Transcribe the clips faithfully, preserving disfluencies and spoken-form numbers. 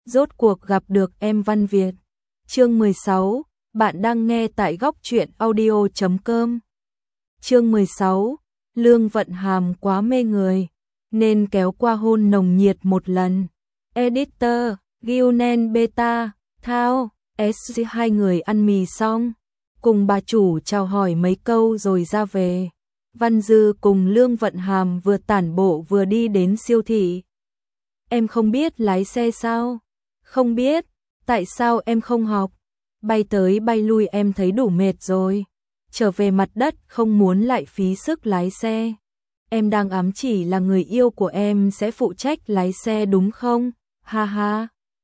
rốt cuộc gặp được em Văn Việt. Chương mười sáu, bạn đang nghe tại góc truyện audio chấm com. Chương mười sáu, Lương Vận Hàm quá mê người, nên kéo qua hôn nồng nhiệt một lần. Editor, Guinnen Beta, Thao, ét giê hai người ăn mì xong, cùng bà chủ chào hỏi mấy câu rồi ra về. Văn Dư cùng Lương Vận Hàm vừa tản bộ vừa đi đến siêu thị. Em không biết lái xe sao? Không biết. Tại sao em không học? Bay tới bay lui em thấy đủ mệt rồi. Trở về mặt đất không muốn lại phí sức lái xe. Em đang ám chỉ là người yêu của em sẽ phụ trách lái xe đúng không? Ha ha.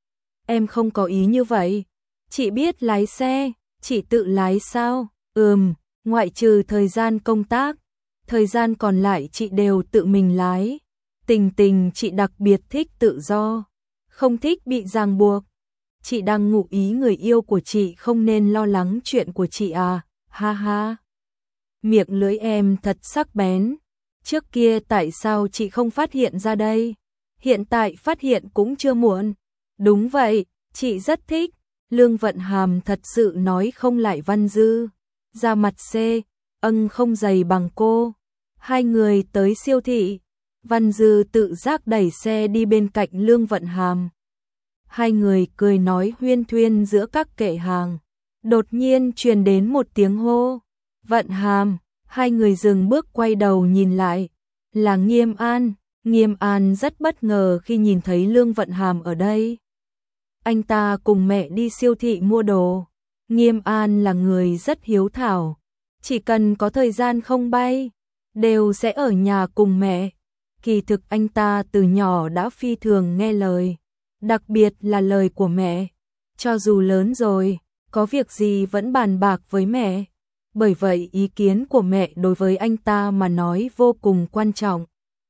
Em không có ý như vậy. Chị biết lái xe, chị tự lái sao? Ừm, ngoại trừ thời gian công tác, thời gian còn lại chị đều tự mình lái. Tình tình chị đặc biệt thích tự do, không thích bị ràng buộc. Chị đang ngụ ý người yêu của chị không nên lo lắng chuyện của chị à? Ha ha. Miệng lưỡi em thật sắc bén. Trước kia tại sao chị không phát hiện ra đây? Hiện tại phát hiện cũng chưa muộn. Đúng vậy, chị rất thích. Lương Vận Hàm thật sự nói không lại Văn Dư. Ra mặt C, ân không dày bằng cô. Hai người tới siêu thị. Văn Dư tự giác đẩy xe đi bên cạnh Lương Vận Hàm. Hai người cười nói huyên thuyên giữa các kệ hàng. Đột nhiên truyền đến một tiếng hô. Vận Hàm, hai người dừng bước quay đầu nhìn lại. Là Nghiêm An. Nghiêm An rất bất ngờ khi nhìn thấy Lương Vận Hàm ở đây. Anh ta cùng mẹ đi siêu thị mua đồ. Nghiêm An là người rất hiếu thảo. Chỉ cần có thời gian không bay, đều sẽ ở nhà cùng mẹ. Kỳ thực anh ta từ nhỏ đã phi thường nghe lời. Đặc biệt là lời của mẹ. Cho dù lớn rồi, có việc gì vẫn bàn bạc với mẹ. Bởi vậy ý kiến của mẹ đối với anh ta mà nói vô cùng quan trọng.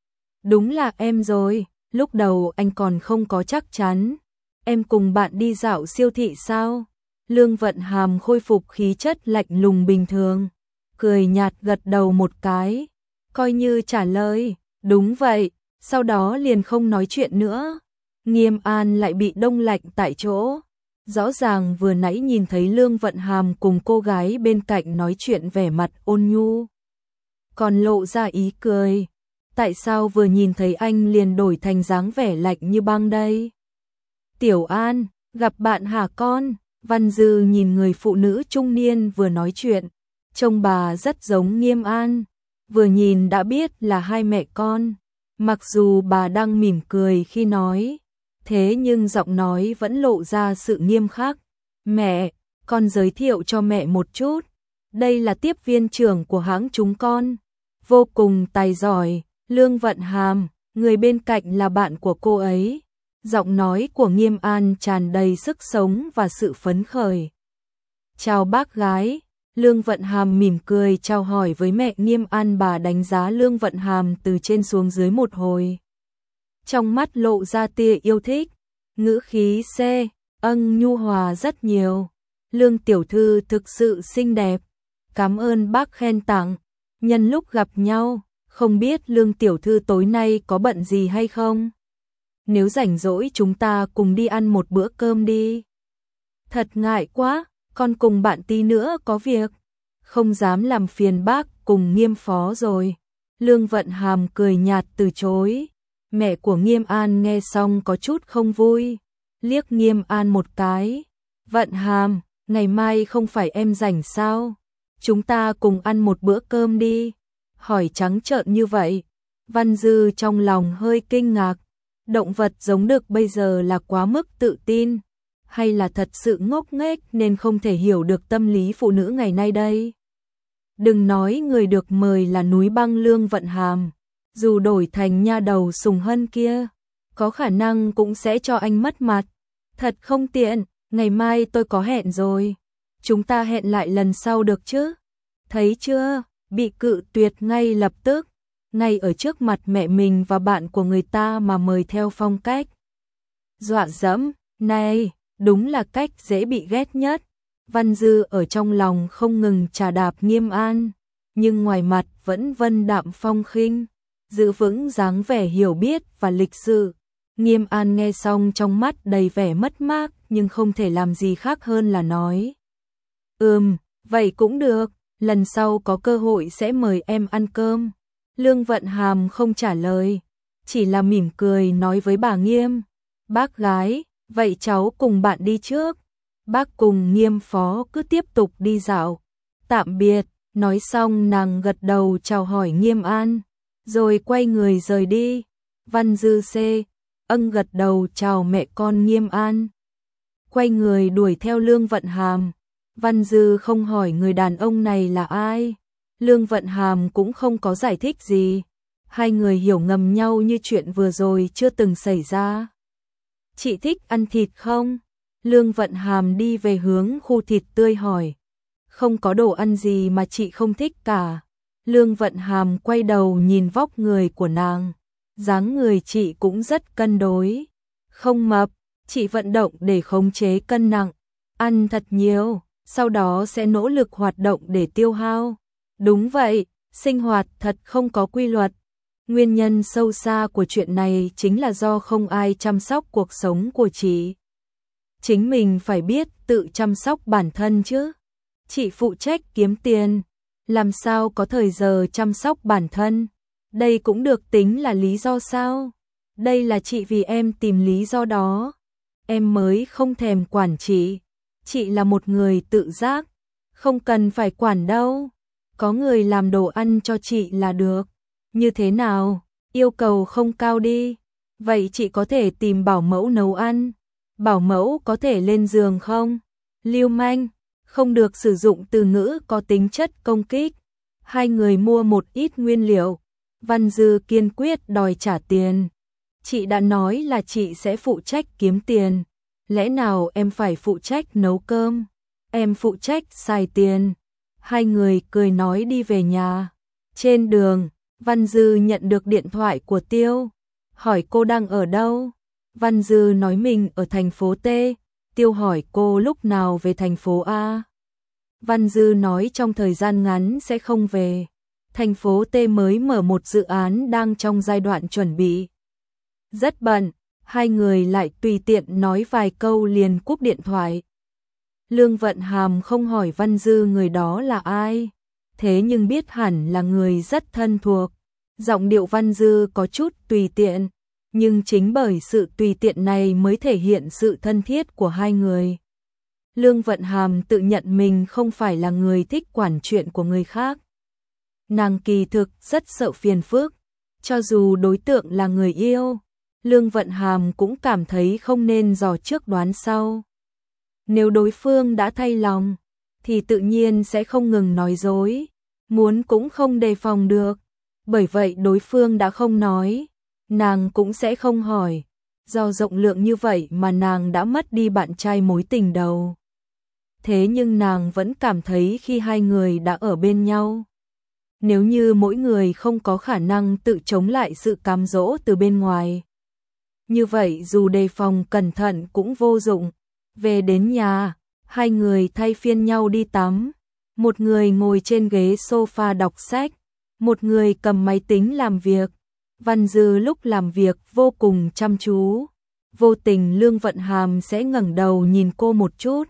Đúng là em rồi, lúc đầu anh còn không có chắc chắn. Em cùng bạn đi dạo siêu thị sao? Lương Vận Hàm khôi phục khí chất lạnh lùng bình thường. Cười nhạt gật đầu một cái. Coi như trả lời. Đúng vậy, sau đó liền không nói chuyện nữa. Nghiêm An lại bị đông lạnh tại chỗ. Rõ ràng vừa nãy nhìn thấy Lương Vận Hàm cùng cô gái bên cạnh nói chuyện vẻ mặt ôn nhu. Còn lộ ra ý cười. Tại sao vừa nhìn thấy anh liền đổi thành dáng vẻ lạnh như băng đây? Tiểu An, gặp bạn hả con? Văn Dư nhìn người phụ nữ trung niên vừa nói chuyện. Trông bà rất giống Nghiêm An. Vừa nhìn đã biết là hai mẹ con. Mặc dù bà đang mỉm cười khi nói, thế nhưng giọng nói vẫn lộ ra sự nghiêm khắc. Mẹ, con giới thiệu cho mẹ một chút. Đây là tiếp viên trưởng của hãng chúng con. Vô cùng tài giỏi, Lương Vận Hàm, người bên cạnh là bạn của cô ấy. Giọng nói của Nghiêm An tràn đầy sức sống và sự phấn khởi. Chào bác gái. Lương Vận Hàm mỉm cười chào hỏi với mẹ Nghiêm An. Bà đánh giá Lương Vận Hàm từ trên xuống dưới một hồi. Trong mắt lộ ra tia yêu thích. Ngữ khí C, ân nhu hòa rất nhiều. Lương tiểu thư thực sự xinh đẹp. Cảm ơn bác khen tặng. Nhân lúc gặp nhau, không biết Lương tiểu thư tối nay có bận gì hay không? Nếu rảnh rỗi chúng ta cùng đi ăn một bữa cơm đi. Thật ngại quá, con cùng bạn tí nữa có việc. Không dám làm phiền bác cùng Nghiêm phó rồi. Lương Vận Hàm cười nhạt từ chối. Mẹ của Nghiêm An nghe xong có chút không vui. Liếc Nghiêm An một cái. Vận Hàm, ngày mai không phải em rảnh sao? Chúng ta cùng ăn một bữa cơm đi. Hỏi trắng trợn như vậy. Văn Dư trong lòng hơi kinh ngạc. Động vật giống đực bây giờ là quá mức tự tin, hay là thật sự ngốc nghếch nên không thể hiểu được tâm lý phụ nữ ngày nay đây. Đừng nói người được mời là núi băng Lương Vận Hàm, dù đổi thành nha đầu Sùng Hân kia, có khả năng cũng sẽ cho anh mất mặt. Thật không tiện, ngày mai tôi có hẹn rồi. Chúng ta hẹn lại lần sau được chứ? Thấy chưa, bị cự tuyệt ngay lập tức. Ngay ở trước mặt mẹ mình và bạn của người ta mà mời theo phong cách dọa dẫm, này, đúng là cách dễ bị ghét nhất. Văn Dư ở trong lòng không ngừng trà đạp Nghiêm An, nhưng ngoài mặt vẫn vân đạm phong khinh, giữ vững dáng vẻ hiểu biết và lịch sự. Nghiêm An nghe xong trong mắt đầy vẻ mất mát, nhưng không thể làm gì khác hơn là nói. Ừm, vậy cũng được, lần sau có cơ hội sẽ mời em ăn cơm. Lương Vận Hàm không trả lời, chỉ là mỉm cười nói với bà Nghiêm. Bác gái, vậy cháu cùng bạn đi trước. Bác cùng Nghiêm phó cứ tiếp tục đi dạo. Tạm biệt, nói xong nàng gật đầu chào hỏi Nghiêm An, rồi quay người rời đi. Văn Dư C. ân gật đầu chào mẹ con Nghiêm An, quay người đuổi theo Lương Vận Hàm. Văn Dư không hỏi người đàn ông này là ai, Lương Vận Hàm cũng không có giải thích gì. Hai người hiểu ngầm nhau như chuyện vừa rồi chưa từng xảy ra. Chị thích ăn thịt không? Lương Vận Hàm đi về hướng khu thịt tươi hỏi. Không có đồ ăn gì mà chị không thích cả. Lương Vận Hàm quay đầu nhìn vóc người của nàng. Dáng người chị cũng rất cân đối. Không mập, chị vận động để khống chế cân nặng. Ăn thật nhiều, sau đó sẽ nỗ lực hoạt động để tiêu hao. Đúng vậy, sinh hoạt thật không có quy luật. Nguyên nhân sâu xa của chuyện này chính là do không ai chăm sóc cuộc sống của chị. Chính mình phải biết tự chăm sóc bản thân chứ. Chị phụ trách kiếm tiền, làm sao có thời giờ chăm sóc bản thân. Đây cũng được tính là lý do sao? Đây là chị vì em tìm lý do đó. Em mới không thèm quản chị. Chị là một người tự giác, không cần phải quản đâu. Có người làm đồ ăn cho chị là được. Như thế nào? Yêu cầu không cao đi. Vậy chị có thể tìm bảo mẫu nấu ăn. Bảo mẫu có thể lên giường không? Lưu manh, không được sử dụng từ ngữ có tính chất công kích. Hai người mua một ít nguyên liệu. Văn Dư kiên quyết đòi trả tiền. Chị đã nói là chị sẽ phụ trách kiếm tiền. Lẽ nào em phải phụ trách nấu cơm? Em phụ trách xài tiền. Hai người cười nói đi về nhà. Trên đường, Văn Dư nhận được điện thoại của Tiêu. Hỏi cô đang ở đâu? Văn Dư nói mình ở thành phố T. Tiêu hỏi cô lúc nào về thành phố A. Văn Dư nói trong thời gian ngắn sẽ không về. Thành phố T mới mở một dự án đang trong giai đoạn chuẩn bị. Rất bận, hai người lại tùy tiện nói vài câu liền cúp điện thoại. Lương Vận Hàm không hỏi Văn Dư người đó là ai, thế nhưng biết hẳn là người rất thân thuộc. Giọng điệu Văn Dư có chút tùy tiện, nhưng chính bởi sự tùy tiện này mới thể hiện sự thân thiết của hai người. Lương Vận Hàm tự nhận mình không phải là người thích quản chuyện của người khác. Nàng kỳ thực rất sợ phiền phức, cho dù đối tượng là người yêu, Lương Vận Hàm cũng cảm thấy không nên dò trước đoán sau. Nếu đối phương đã thay lòng, thì tự nhiên sẽ không ngừng nói dối, muốn cũng không đề phòng được. Bởi vậy đối phương đã không nói, nàng cũng sẽ không hỏi. Do rộng lượng như vậy mà nàng đã mất đi bạn trai mối tình đầu. Thế nhưng nàng vẫn cảm thấy khi hai người đã ở bên nhau, nếu như mỗi người không có khả năng tự chống lại sự cám dỗ từ bên ngoài, như vậy dù đề phòng cẩn thận cũng vô dụng. Về đến nhà, hai người thay phiên nhau đi tắm. Một người ngồi trên ghế sofa đọc sách, một người cầm máy tính làm việc. Văn Dư lúc làm việc vô cùng chăm chú. Vô tình Lương Vận Hàm sẽ ngẩng đầu nhìn cô một chút.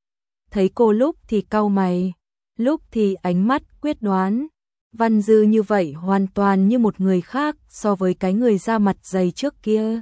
Thấy cô lúc thì cau mày, lúc thì ánh mắt quyết đoán. Văn Dư như vậy hoàn toàn như một người khác so với cái người da mặt dày trước kia.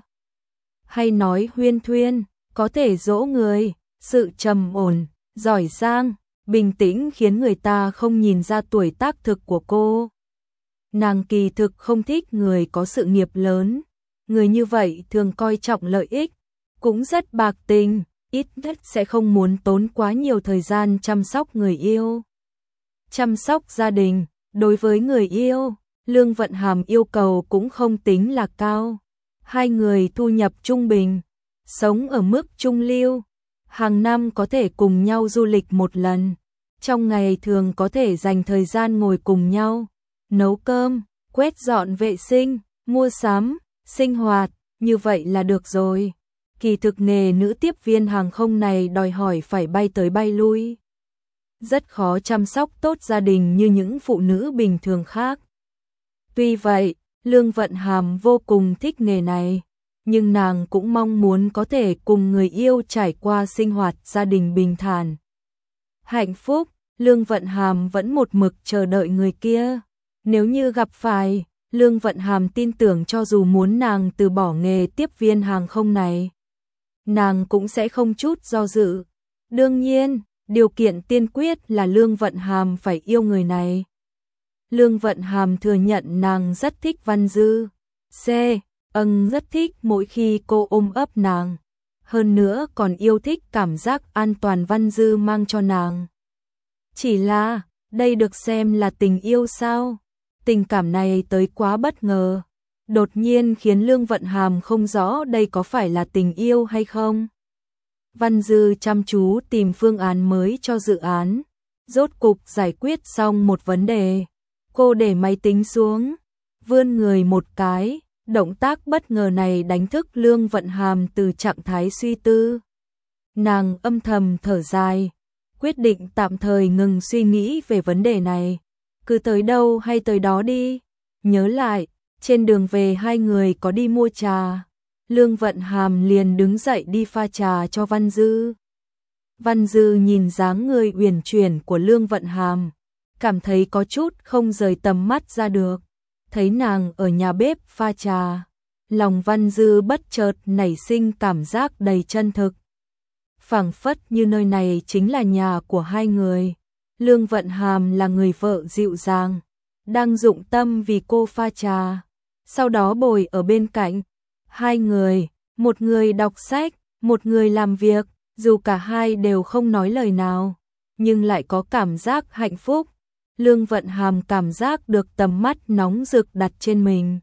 Hay nói huyên thuyên, có thể dỗ người, sự trầm ổn, giỏi giang, bình tĩnh khiến người ta không nhìn ra tuổi tác thực của cô. Nàng kỳ thực không thích người có sự nghiệp lớn, người như vậy thường coi trọng lợi ích, cũng rất bạc tình, ít nhất sẽ không muốn tốn quá nhiều thời gian chăm sóc người yêu. Chăm sóc gia đình, đối với người yêu, Lương Vận Hàm yêu cầu cũng không tính là cao. Hai người thu nhập trung bình, sống ở mức trung lưu, hàng năm có thể cùng nhau du lịch một lần, trong ngày thường có thể dành thời gian ngồi cùng nhau, nấu cơm, quét dọn vệ sinh, mua sắm, sinh hoạt, như vậy là được rồi. Kỳ thực nghề nữ tiếp viên hàng không này đòi hỏi phải bay tới bay lui, rất khó chăm sóc tốt gia đình như những phụ nữ bình thường khác. Tuy vậy, Lương Vận Hàm vô cùng thích nghề này, nhưng nàng cũng mong muốn có thể cùng người yêu trải qua sinh hoạt gia đình bình thản. Hạnh phúc, Lương Vận Hàm vẫn một mực chờ đợi người kia. Nếu như gặp phải, Lương Vận Hàm tin tưởng cho dù muốn nàng từ bỏ nghề tiếp viên hàng không này, nàng cũng sẽ không chút do dự. Đương nhiên, điều kiện tiên quyết là Lương Vận Hàm phải yêu người này. Lương Vận Hàm thừa nhận nàng rất thích Văn Dư. C. Ân rất thích mỗi khi cô ôm ấp nàng. Hơn nữa còn yêu thích cảm giác an toàn Văn Dư mang cho nàng. Chỉ là, đây được xem là tình yêu sao? Tình cảm này tới quá bất ngờ. Đột nhiên khiến Lương Vận Hàm không rõ đây có phải là tình yêu hay không. Văn Dư chăm chú tìm phương án mới cho dự án. Rốt cục giải quyết xong một vấn đề. Cô để máy tính xuống, vươn người một cái. Động tác bất ngờ này đánh thức Lương Vận Hàm từ trạng thái suy tư. Nàng âm thầm thở dài, quyết định tạm thời ngừng suy nghĩ về vấn đề này. Cứ tới đâu hay tới đó đi. Nhớ lại, trên đường về hai người có đi mua trà. Lương Vận Hàm liền đứng dậy đi pha trà cho Văn Dư. Văn Dư nhìn dáng người uyển chuyển của Lương Vận Hàm, cảm thấy có chút không rời tầm mắt ra được. Thấy nàng ở nhà bếp pha trà, lòng Văn Dư bất chợt nảy sinh cảm giác đầy chân thực. Phảng phất như nơi này chính là nhà của hai người. Lương Vận Hàm là người vợ dịu dàng, đang dụng tâm vì cô pha trà, sau đó bồi ở bên cạnh. Hai người, một người đọc sách, một người làm việc, dù cả hai đều không nói lời nào, nhưng lại có cảm giác hạnh phúc. Lương Vận Hàm cảm giác được tầm mắt nóng rực đặt trên mình.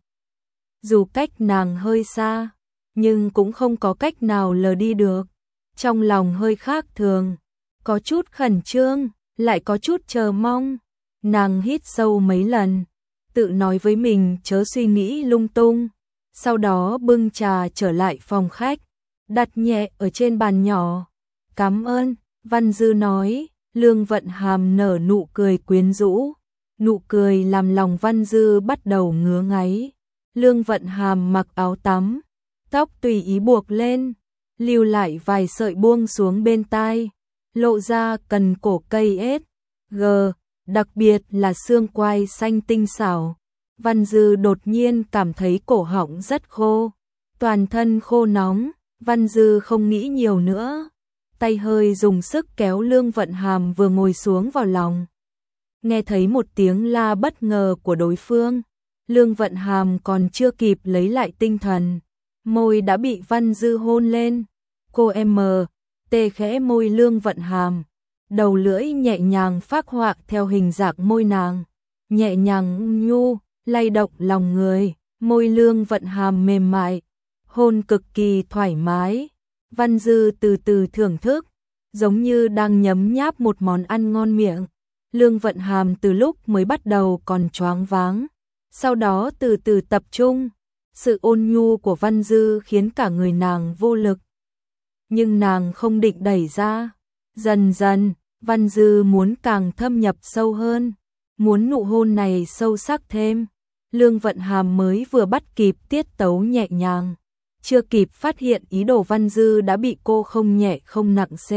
Dù cách nàng hơi xa, nhưng cũng không có cách nào lờ đi được. Trong lòng hơi khác thường, có chút khẩn trương, lại có chút chờ mong. Nàng hít sâu mấy lần, tự nói với mình chớ suy nghĩ lung tung. Sau đó bưng trà trở lại phòng khách, đặt nhẹ ở trên bàn nhỏ. Cảm ơn, Văn Dư nói. Lương Vận Hàm nở nụ cười quyến rũ, nụ cười làm lòng Văn Dư bắt đầu ngứa ngáy. Lương Vận Hàm mặc áo tắm, tóc tùy ý buộc lên, lưu lại vài sợi buông xuống bên tai, lộ ra cần cổ cây ết, gờ, đặc biệt là xương quai xanh tinh xảo. Văn Dư đột nhiên cảm thấy cổ họng rất khô, toàn thân khô nóng. Văn Dư không nghĩ nhiều nữa, tay hơi dùng sức kéo Lương Vận Hàm vừa ngồi xuống vào lòng. Nghe thấy một tiếng la bất ngờ của đối phương, Lương Vận Hàm còn chưa kịp lấy lại tinh thần, môi đã bị Văn Dư hôn lên. Cô em mờ, tê khẽ môi Lương Vận Hàm, đầu lưỡi nhẹ nhàng phác họa theo hình dạng môi nàng, nhẹ nhàng nhu, lay động lòng người. Môi Lương Vận Hàm mềm mại, hôn cực kỳ thoải mái. Văn Dư từ từ thưởng thức, giống như đang nhấm nháp một món ăn ngon miệng. Lương Vận Hàm từ lúc mới bắt đầu còn choáng váng, sau đó từ từ tập trung. Sự ôn nhu của Văn Dư khiến cả người nàng vô lực, nhưng nàng không định đẩy ra. Dần dần, Văn Dư muốn càng thâm nhập sâu hơn, muốn nụ hôn này sâu sắc thêm. Lương Vận Hàm mới vừa bắt kịp tiết tấu nhẹ nhàng, chưa kịp phát hiện ý đồ Văn Dư đã bị cô không nhẹ không nặng C.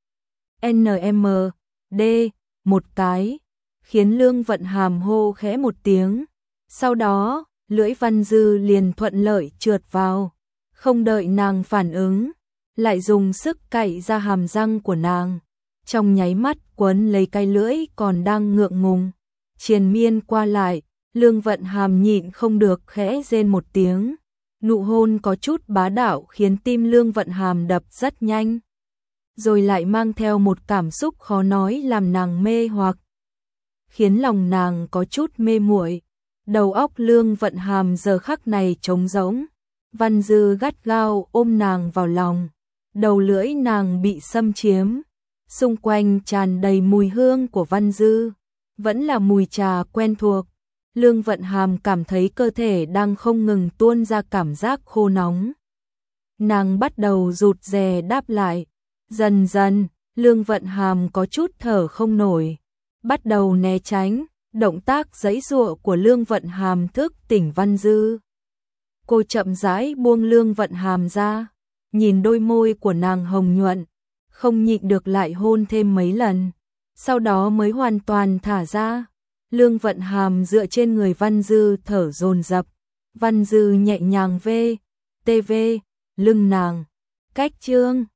N M D một cái, khiến Lương Vận Hàm hô khẽ một tiếng. Sau đó, lưỡi Văn Dư liền thuận lợi trượt vào, không đợi nàng phản ứng, lại dùng sức cạy ra hàm răng của nàng. Trong nháy mắt quấn lấy cái lưỡi còn đang ngượng ngùng, triền miên qua lại. Lương Vận Hàm nhịn không được khẽ rên một tiếng. Nụ hôn có chút bá đạo khiến tim Lương Vận Hàm đập rất nhanh, rồi lại mang theo một cảm xúc khó nói làm nàng mê hoặc, khiến lòng nàng có chút mê muội. Đầu óc Lương Vận Hàm giờ khắc này trống rỗng. Văn Dư gắt gao ôm nàng vào lòng, đầu lưỡi nàng bị xâm chiếm, xung quanh tràn đầy mùi hương của Văn Dư, vẫn là mùi trà quen thuộc. Lương Vận Hàm cảm thấy cơ thể đang không ngừng tuôn ra cảm giác khô nóng. Nàng bắt đầu rụt rè đáp lại. Dần dần, Lương Vận Hàm có chút thở không nổi, bắt đầu né tránh. Động tác giãy giụa của Lương Vận Hàm thức tỉnh Văn Dư. Cô chậm rãi buông Lương Vận Hàm ra, nhìn đôi môi của nàng hồng nhuận, không nhịn được lại hôn thêm mấy lần, sau đó mới hoàn toàn thả ra. Lương Vận Hàm dựa trên người Văn Dư thở dồn dập, Văn Dư nhẹ nhàng vê, tê vê, lưng nàng, cách chương